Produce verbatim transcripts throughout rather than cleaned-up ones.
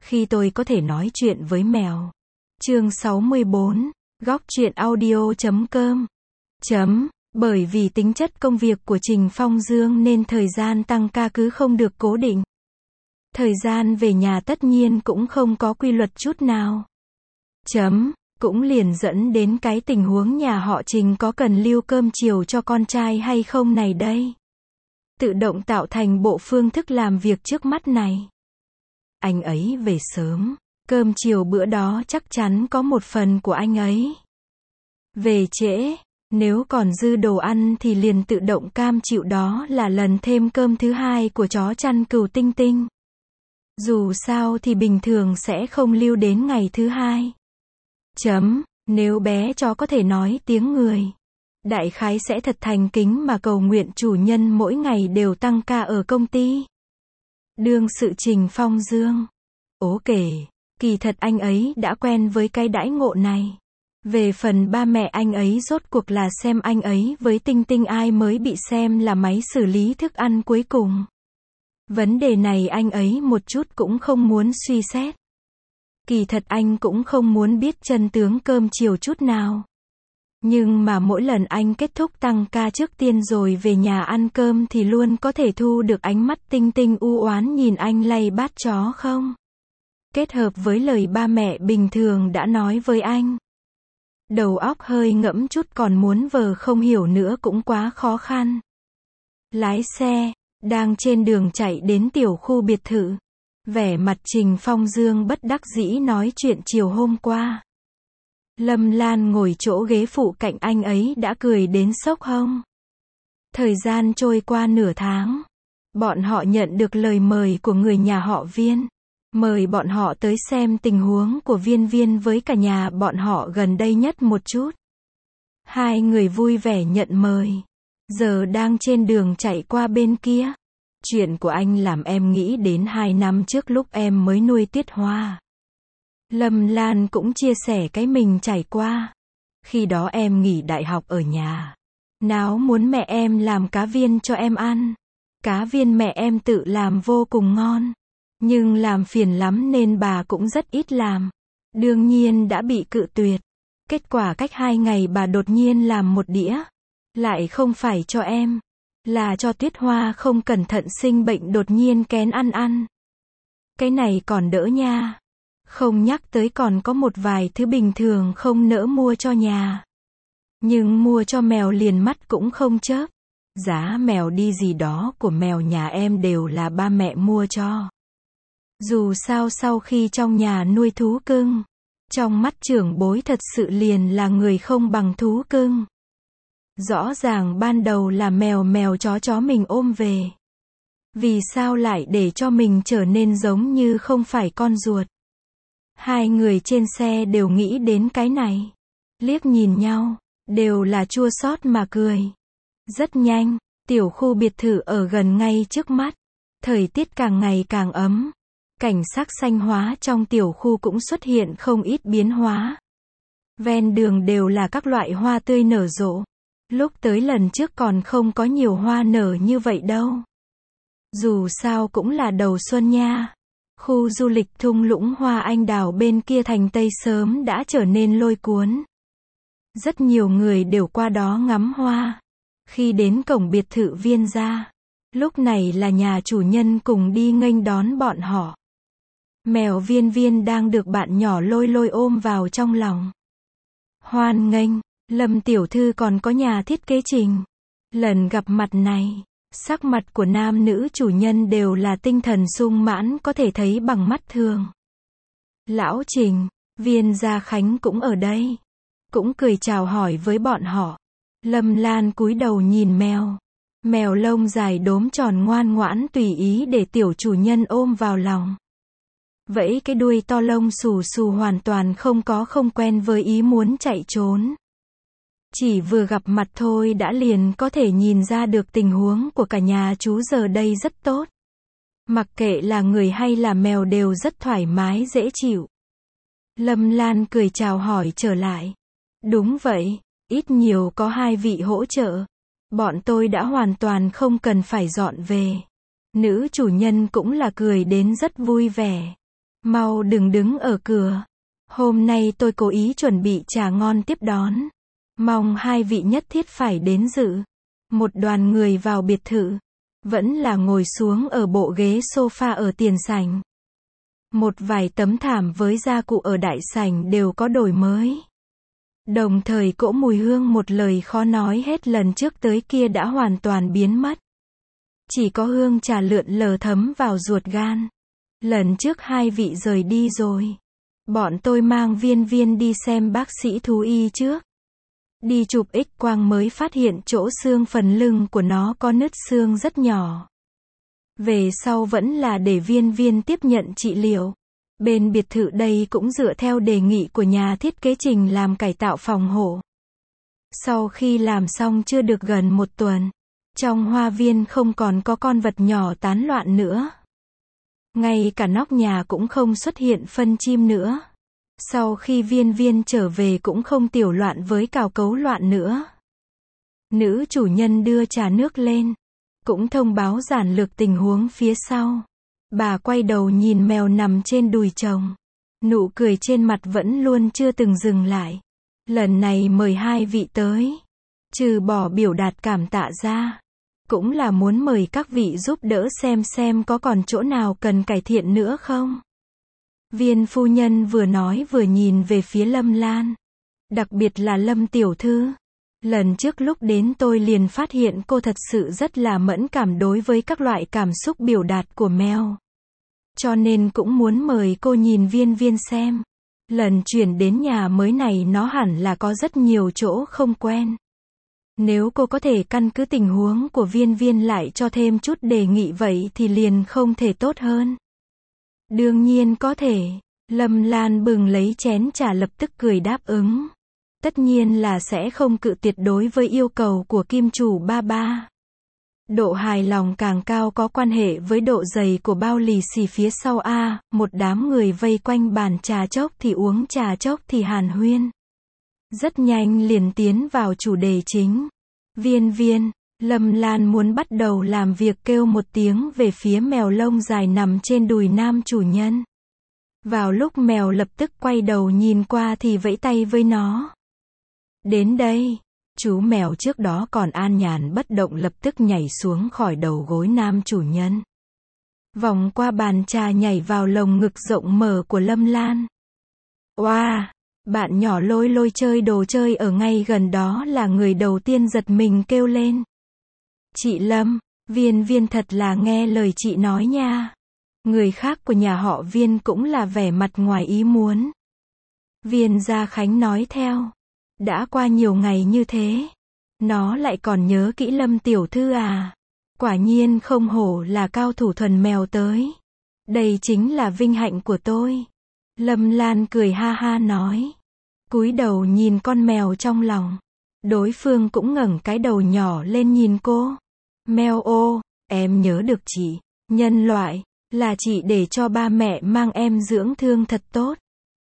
Khi tôi có thể nói chuyện với mèo. Chương sáu mươi bốn, góc truyện audio chấm com. Chấm, bởi vì tính chất công việc của Trình Phong Dương nên thời gian tăng ca cứ không được cố định. Thời gian về nhà tất nhiên cũng không có quy luật chút nào. Chấm, cũng liền dẫn đến cái tình huống nhà họ Trình có cần lưu cơm chiều cho con trai hay không này đây. Tự động tạo thành bộ phương thức làm việc trước mắt này. Anh ấy về sớm, cơm chiều bữa đó chắc chắn có một phần của anh ấy. Về trễ, nếu còn dư đồ ăn thì liền tự động cam chịu đó là lần thêm cơm thứ hai của chó chăn cừu Tinh Tinh. Dù sao thì bình thường sẽ không lưu đến ngày thứ hai. Chấm, nếu bé chó có thể nói tiếng người, đại khái sẽ thật thành kính mà cầu nguyện chủ nhân mỗi ngày đều tăng ca ở công ty. Đương sự Trình Phong Dương. Ố kể, kỳ thật anh ấy đã quen với cái đãi ngộ này. Về phần ba mẹ anh ấy rốt cuộc là xem anh ấy với Tinh Tinh ai mới bị xem là máy xử lý thức ăn cuối cùng. Vấn đề này anh ấy một chút cũng không muốn suy xét. Kỳ thật anh cũng không muốn biết chân tướng cơm chiều chút nào. Nhưng mà mỗi lần anh kết thúc tăng ca trước tiên rồi về nhà ăn cơm thì luôn có thể thu được ánh mắt Tinh Tinh u oán nhìn anh lay bát chó không. Kết hợp với lời ba mẹ bình thường đã nói với anh. Đầu óc hơi ngẫm chút còn muốn vờ không hiểu nữa cũng quá khó khăn. Lái xe, đang trên đường chạy đến tiểu khu biệt thự. Vẻ mặt Trình Phong Dương bất đắc dĩ nói chuyện chiều hôm qua. Lâm Lan ngồi chỗ ghế phụ cạnh anh ấy đã cười đến sốc hông. Thời gian trôi qua nửa tháng. Bọn họ nhận được lời mời của người nhà họ Viên. Mời bọn họ tới xem tình huống của Viên Viên với cả nhà bọn họ gần đây nhất một chút. Hai người vui vẻ nhận mời. Giờ đang trên đường chạy qua bên kia. Chuyện của anh làm em nghĩ đến hai năm trước lúc em mới nuôi Tuyết Hoa. Lâm Lan cũng chia sẻ cái mình trải qua. Khi đó em nghỉ đại học ở nhà. Náo muốn mẹ em làm cá viên cho em ăn. Cá viên mẹ em tự làm vô cùng ngon. Nhưng làm phiền lắm nên bà cũng rất ít làm. Đương nhiên đã bị cự tuyệt. Kết quả cách hai ngày bà đột nhiên làm một đĩa. Lại không phải cho em. Là cho Tuyết Hoa không cẩn thận sinh bệnh đột nhiên kén ăn ăn. Cái này còn đỡ nha. Không nhắc tới còn có một vài thứ bình thường không nỡ mua cho nhà. Nhưng mua cho mèo liền mắt cũng không chớp. Giá mèo đi gì đó của mèo nhà em đều là ba mẹ mua cho. Dù sao sau khi trong nhà nuôi thú cưng, trong mắt trưởng bối thật sự liền là người không bằng thú cưng. Rõ ràng ban đầu là mèo mèo chó chó mình ôm về. Vì sao lại để cho mình trở nên giống như không phải con ruột? Hai người trên xe đều nghĩ đến cái này. Liếc nhìn nhau, đều là chua xót mà cười. Rất nhanh, tiểu khu biệt thự ở gần ngay trước mắt. Thời tiết càng ngày càng ấm. Cảnh sắc xanh hóa trong tiểu khu cũng xuất hiện không ít biến hóa. Ven đường đều là các loại hoa tươi nở rộ. Lúc tới lần trước còn không có nhiều hoa nở như vậy đâu. Dù sao cũng là đầu xuân nha. Khu du lịch thung lũng hoa anh đào bên kia thành Tây sớm đã trở nên lôi cuốn. Rất nhiều người đều qua đó ngắm hoa. Khi đến cổng biệt thự Viên gia, lúc này là nhà chủ nhân cùng đi nghênh đón bọn họ. Mèo Viên Viên đang được bạn nhỏ lôi lôi ôm vào trong lòng. Hoan nghênh, Lâm tiểu thư còn có nhà thiết kế Trình. Lần gặp mặt này, sắc mặt của nam nữ chủ nhân đều là tinh thần sung mãn có thể thấy bằng mắt thường. Lão Trình, Viên Gia Khánh cũng ở đây. Cũng cười chào hỏi với bọn họ. Lâm Lan cúi đầu nhìn mèo. Mèo lông dài đốm tròn ngoan ngoãn tùy ý để tiểu chủ nhân ôm vào lòng. Vẫy cái đuôi to lông xù xù hoàn toàn không có không quen với ý muốn chạy trốn. Chỉ vừa gặp mặt thôi đã liền có thể nhìn ra được tình huống của cả nhà chú giờ đây rất tốt. Mặc kệ là người hay là mèo đều rất thoải mái dễ chịu. Lâm Lan cười chào hỏi trở lại. Đúng vậy, ít nhiều có hai vị hỗ trợ. Bọn tôi đã hoàn toàn không cần phải dọn về. Nữ chủ nhân cũng là cười đến rất vui vẻ. Mau đừng đứng ở cửa. Hôm nay tôi cố ý chuẩn bị trà ngon tiếp đón. Mong hai vị nhất thiết phải đến dự. Một đoàn người vào biệt thự. Vẫn là ngồi xuống ở bộ ghế sofa ở tiền sảnh. Một vài tấm thảm với gia cụ ở đại sảnh đều có đổi mới. Đồng thời cỗ mùi hương một lời khó nói hết lần trước tới kia đã hoàn toàn biến mất. Chỉ có hương trà lượn lờ thấm vào ruột gan. Lần trước hai vị rời đi rồi. Bọn tôi mang Viên Viên đi xem bác sĩ thú y trước. Đi chụp X quang mới phát hiện chỗ xương phần lưng của nó có nứt xương rất nhỏ. Về sau vẫn là để Viên Viên tiếp nhận trị liệu. Bên biệt thự đây cũng dựa theo đề nghị của nhà thiết kế trình làm cải tạo phòng hộ. Sau khi làm xong chưa được gần một tuần, trong hoa viên không còn có con vật nhỏ tán loạn nữa. Ngay cả nóc nhà cũng không xuất hiện phân chim nữa. Sau khi Viên Viên trở về cũng không tiểu loạn với cào cấu loạn nữa. Nữ chủ nhân đưa trà nước lên, cũng thông báo giản lược tình huống phía sau. Bà quay đầu nhìn mèo nằm trên đùi chồng. Nụ cười trên mặt vẫn luôn chưa từng dừng lại. Lần này mời hai vị tới, trừ bỏ biểu đạt cảm tạ ra, cũng là muốn mời các vị giúp đỡ xem xem có còn chỗ nào cần cải thiện nữa không. Viên phu nhân vừa nói vừa nhìn về phía Lâm Lan. Đặc biệt là Lâm tiểu thư. Lần trước lúc đến tôi liền phát hiện cô thật sự rất là mẫn cảm đối với các loại cảm xúc biểu đạt của mèo. Cho nên cũng muốn mời cô nhìn Viên Viên xem. Lần chuyển đến nhà mới này nó hẳn là có rất nhiều chỗ không quen. Nếu cô có thể căn cứ tình huống của Viên Viên lại cho thêm chút đề nghị vậy thì liền không thể tốt hơn. Đương nhiên có thể. Lâm Lan bừng lấy chén trà lập tức cười đáp ứng. Tất nhiên là sẽ không cự tuyệt đối với yêu cầu của kim chủ ba ba. Độ hài lòng càng cao có quan hệ với độ dày của bao lì xì phía sau a. Một đám người vây quanh bàn trà, chốc thì uống trà, chốc thì hàn huyên. Rất nhanh liền tiến vào chủ đề chính. Viên Viên, Lâm Lan muốn bắt đầu làm việc kêu một tiếng về phía mèo lông dài nằm trên đùi nam chủ nhân. Vào lúc mèo lập tức quay đầu nhìn qua thì vẫy tay với nó. Đến đây. Chú mèo trước đó còn an nhàn bất động lập tức nhảy xuống khỏi đầu gối nam chủ nhân. Vòng qua bàn trà nhảy vào lồng ngực rộng mở của Lâm Lan. Oa, wow, bạn nhỏ lôi lôi chơi đồ chơi ở ngay gần đó là người đầu tiên giật mình kêu lên. Chị Lâm, Viên Viên thật là nghe lời chị nói nha. Người khác của nhà họ Viên cũng là vẻ mặt ngoài ý muốn. Viên Gia Khánh nói theo. Đã qua nhiều ngày như thế, nó lại còn nhớ kỹ Lâm tiểu thư à. Quả nhiên không hổ là cao thủ thuần mèo tới. Đây chính là vinh hạnh của tôi. Lâm Lan cười ha ha nói. Cúi đầu nhìn con mèo trong lòng. Đối phương cũng ngẩng cái đầu nhỏ lên nhìn cô. Mèo ô, em nhớ được chị, nhân loại, là chị để cho ba mẹ mang em dưỡng thương thật tốt.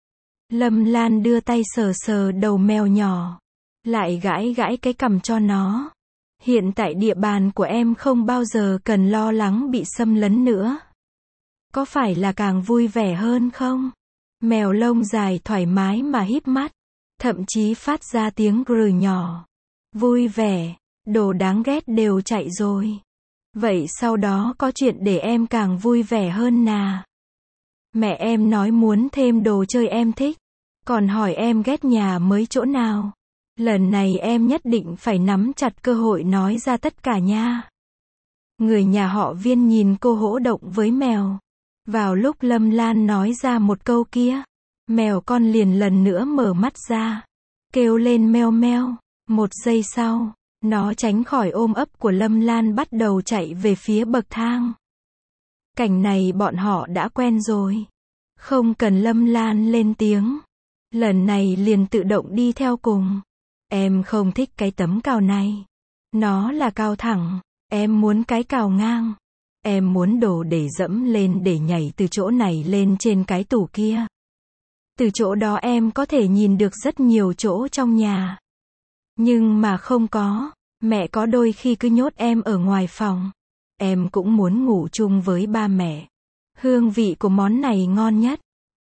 Lâm Lan đưa tay sờ sờ đầu mèo nhỏ, lại gãi gãi cái cằm cho nó. Hiện tại địa bàn của em không bao giờ cần lo lắng bị xâm lấn nữa. Có phải là càng vui vẻ hơn không? Mèo lông dài thoải mái mà híp mắt, thậm chí phát ra tiếng gừ nhỏ. Vui vẻ, đồ đáng ghét đều chạy rồi. Vậy sau đó có chuyện để em càng vui vẻ hơn nà. Mẹ em nói muốn thêm đồ chơi em thích, còn hỏi em ghét nhà mới chỗ nào. Lần này em nhất định phải nắm chặt cơ hội nói ra tất cả nha. Người nhà họ Viên nhìn cô hỗ động với mèo. Vào lúc Lâm Lan nói ra một câu kia, mèo con liền lần nữa mở mắt ra, kêu lên meo meo. Một giây sau, nó tránh khỏi ôm ấp của Lâm Lan bắt đầu chạy về phía bậc thang. Cảnh này bọn họ đã quen rồi. Không cần Lâm Lan lên tiếng. Lần này liền tự động đi theo cùng. Em không thích cái tấm cào này. Nó là cào thẳng. Em muốn cái cào ngang. Em muốn đồ để dẫm lên để nhảy từ chỗ này lên trên cái tủ kia. Từ chỗ đó em có thể nhìn được rất nhiều chỗ trong nhà. Nhưng mà không có. Mẹ có đôi khi cứ nhốt em ở ngoài phòng. Em cũng muốn ngủ chung với ba mẹ. Hương vị của món này ngon nhất.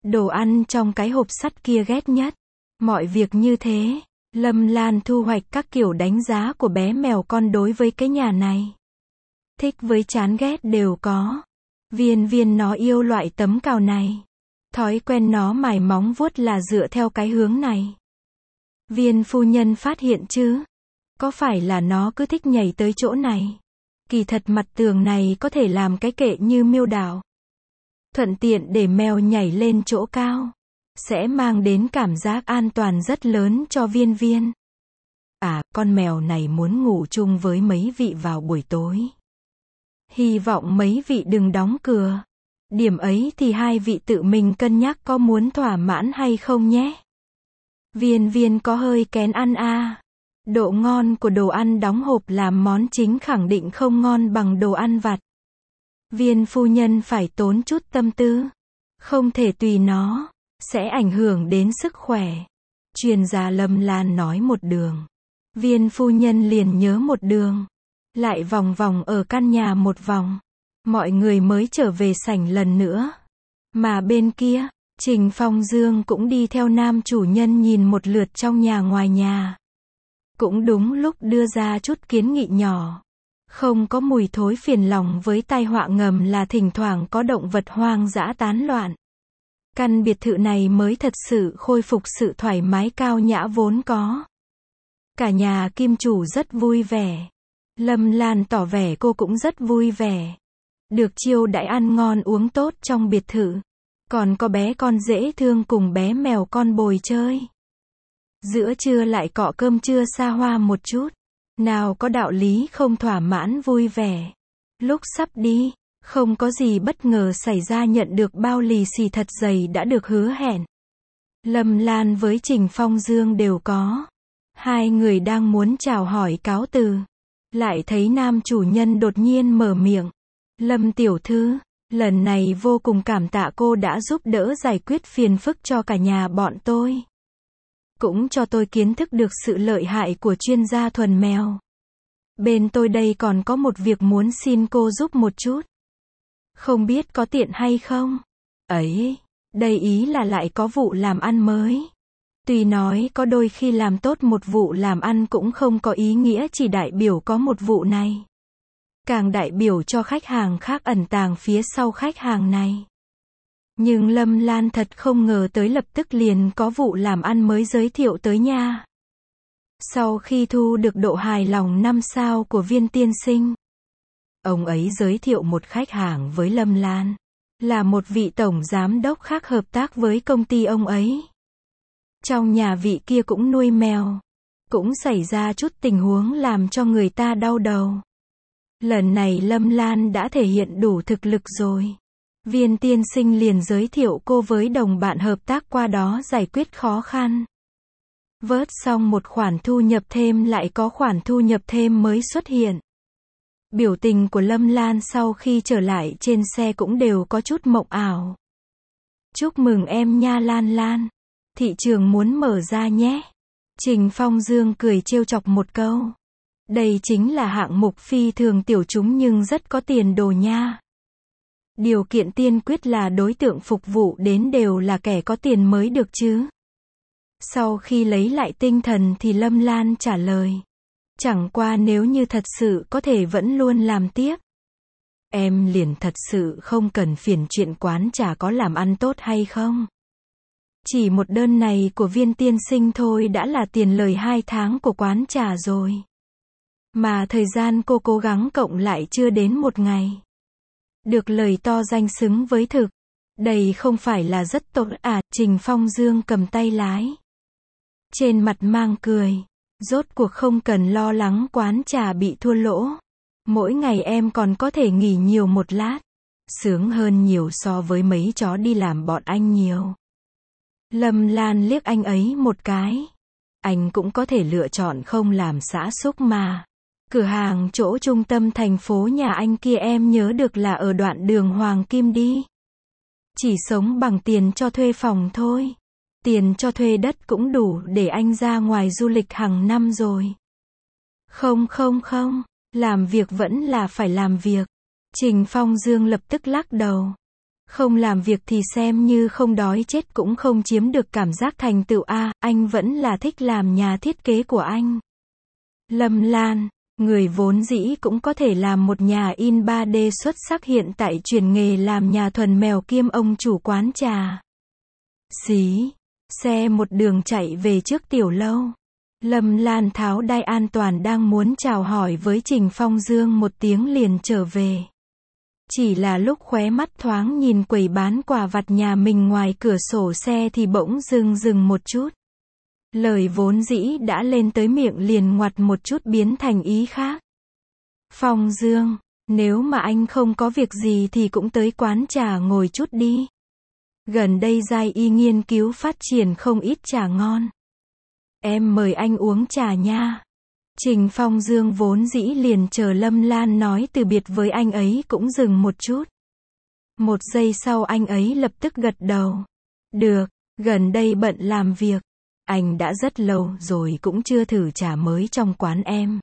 Đồ ăn trong cái hộp sắt kia ghét nhất. Mọi việc như thế, Lâm Lan thu hoạch các kiểu đánh giá của bé mèo con đối với cái nhà này. Thích với chán ghét đều có. Viên viên nó yêu loại tấm cào này. Thói quen nó mài móng vuốt là dựa theo cái hướng này. Viên phu nhân phát hiện chứ. Có phải là nó cứ thích nhảy tới chỗ này. Kỳ thật mặt tường này có thể làm cái kệ như miêu đảo. Thuận tiện để mèo nhảy lên chỗ cao. Sẽ mang đến cảm giác an toàn rất lớn cho viên viên. À, con mèo này muốn ngủ chung với mấy vị vào buổi tối. Hy vọng mấy vị đừng đóng cửa. Điểm ấy thì hai vị tự mình cân nhắc có muốn thỏa mãn hay không nhé. Viên viên có hơi kén ăn à. Độ ngon của đồ ăn đóng hộp làm món chính khẳng định không ngon bằng đồ ăn vặt. Viên phu nhân phải tốn chút tâm tư. Không thể tùy nó. Sẽ ảnh hưởng đến sức khỏe. Chuyên gia Lâm Lan nói một đường. Viên phu nhân liền nhớ một đường. Lại vòng vòng ở căn nhà một vòng. Mọi người mới trở về sảnh lần nữa. Mà bên kia, Trình Phong Dương cũng đi theo nam chủ nhân nhìn một lượt trong nhà ngoài nhà. Cũng đúng lúc đưa ra chút kiến nghị nhỏ. Không có mùi thối phiền lòng với tai họa ngầm là thỉnh thoảng có động vật hoang dã tán loạn. Căn biệt thự này mới thật sự khôi phục sự thoải mái cao nhã vốn có. Cả nhà kim chủ rất vui vẻ. Lâm Lan tỏ vẻ cô cũng rất vui vẻ. Được chiêu đãi ăn ngon uống tốt trong biệt thự. Còn có bé con dễ thương cùng bé mèo con bồi chơi. Giữa trưa lại cọ cơm trưa xa hoa một chút. Nào có đạo lý không thỏa mãn vui vẻ. Lúc sắp đi, không có gì bất ngờ xảy ra, nhận được bao lì xì thật dày đã được hứa hẹn. Lâm Lan với Trình Phong Dương đều có. Hai người đang muốn chào hỏi cáo từ. Lại thấy nam chủ nhân đột nhiên mở miệng. Lâm tiểu thư, lần này vô cùng cảm tạ cô đã giúp đỡ giải quyết phiền phức cho cả nhà bọn tôi. Cũng cho tôi kiến thức được sự lợi hại của chuyên gia thuần mèo. Bên tôi đây còn có một việc muốn xin cô giúp một chút. Không biết có tiện hay không? Ấy, đây ý là lại có vụ làm ăn mới. Tuy nói có đôi khi làm tốt một vụ làm ăn cũng không có ý nghĩa chỉ đại biểu có một vụ này. Càng đại biểu cho khách hàng khác ẩn tàng phía sau khách hàng này. Nhưng Lâm Lan thật không ngờ tới lập tức liền có vụ làm ăn mới giới thiệu tới nha. Sau khi thu được độ hài lòng năm sao của Viên tiên sinh, ông ấy giới thiệu một khách hàng với Lâm Lan. Là một vị tổng giám đốc khác hợp tác với công ty ông ấy. Trong nhà vị kia cũng nuôi mèo. Cũng xảy ra chút tình huống làm cho người ta đau đầu. Lần này Lâm Lan đã thể hiện đủ thực lực rồi. Viên tiên sinh liền giới thiệu cô với đồng bạn hợp tác qua đó giải quyết khó khăn. Vớt xong một khoản thu nhập thêm lại có khoản thu nhập thêm mới xuất hiện. Biểu tình của Lâm Lan sau khi trở lại trên xe cũng đều có chút mộng ảo. Chúc mừng em nha Lan Lan. Thị trường muốn mở ra nhé. Trình Phong Dương cười trêu chọc một câu. Đây chính là hạng mục phi thường tiểu chúng nhưng rất có tiền đồ nha. Điều kiện tiên quyết là đối tượng phục vụ đến đều là kẻ có tiền mới được chứ. Sau khi lấy lại tinh thần thì Lâm Lan trả lời. Chẳng qua nếu như thật sự có thể vẫn luôn làm tiếp. Em liền thật sự không cần phiền chuyện quán trà có làm ăn tốt hay không. Chỉ một đơn này của Viên tiên sinh thôi đã là tiền lời hai tháng của quán trà rồi. Mà thời gian cô cố gắng cộng lại chưa đến một ngày. Được lời to danh xứng với thực. Đây không phải là rất tốt à? Trình Phong Dương cầm tay lái. Trên mặt mang cười. Rốt cuộc không cần lo lắng quán trà bị thua lỗ. Mỗi ngày em còn có thể nghỉ nhiều một lát. Sướng hơn nhiều so với mấy chó đi làm bọn anh nhiều. Lâm Lan liếc anh ấy một cái. Anh cũng có thể lựa chọn không làm xã xúc mà. Cửa hàng chỗ trung tâm thành phố nhà anh kia em nhớ được là ở đoạn đường Hoàng Kim đi. Chỉ sống bằng tiền cho thuê phòng thôi. Tiền cho thuê đất cũng đủ để anh ra ngoài du lịch hàng năm rồi. Không không không, làm việc vẫn là phải làm việc. Trình Phong Dương lập tức lắc đầu. Không làm việc thì xem như không đói chết cũng không chiếm được cảm giác thành tựu a, anh vẫn là thích làm nhà thiết kế của anh. Lâm Lan, người vốn dĩ cũng có thể làm một nhà in ba D xuất sắc hiện tại chuyển nghề làm nhà thuần mèo kiêm ông chủ quán trà. Xí, xe một đường chạy về trước tiểu lâu. Lâm Lan tháo đai an toàn đang muốn chào hỏi với Trình Phong Dương một tiếng liền trở về. Chỉ là lúc khóe mắt thoáng nhìn quầy bán quà vặt nhà mình ngoài cửa sổ xe thì bỗng dừng dừng một chút. Lời vốn dĩ đã lên tới miệng liền ngoặt một chút biến thành ý khác. Phong Dương, nếu mà anh không có việc gì thì cũng tới quán trà ngồi chút đi. Gần đây Giai Y nghiên cứu phát triển không ít trà ngon. Em mời anh uống trà nha. Trình Phong Dương vốn dĩ liền chờ Lâm Lan nói từ biệt với anh ấy cũng dừng một chút. Một giây sau anh ấy lập tức gật đầu. Được, gần đây bận làm việc. Anh đã rất lâu rồi cũng chưa thử trà mới trong quán em.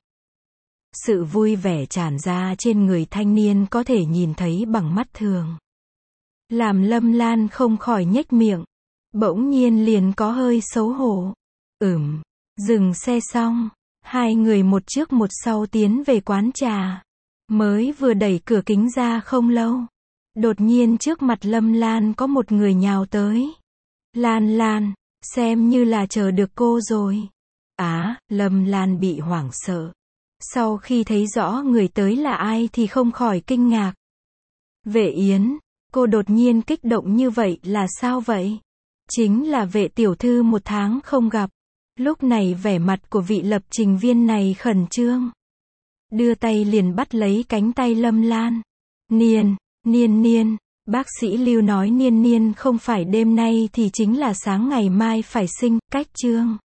Sự vui vẻ tràn ra trên người thanh niên có thể nhìn thấy bằng mắt thường. Làm Lâm Lan không khỏi nhếch miệng. Bỗng nhiên liền có hơi xấu hổ. Ừm, dừng xe xong. Hai người một trước một sau tiến về quán trà. Mới vừa đẩy cửa kính ra không lâu. Đột nhiên trước mặt Lâm Lan có một người nhào tới. Lan Lan, xem như là chờ được cô rồi. Á, Lâm Lan bị hoảng sợ. Sau khi thấy rõ người tới là ai thì không khỏi kinh ngạc. Vệ Yến, cô đột nhiên kích động như vậy là sao vậy? Chính là Vệ tiểu thư một tháng không gặp. Lúc này vẻ mặt của vị lập trình viên này khẩn trương. Đưa tay liền bắt lấy cánh tay Lâm Lan. Niên, Niên Niên, bác sĩ Lưu nói Niên Niên không phải đêm nay thì chính là sáng ngày mai phải sinh, cách chương.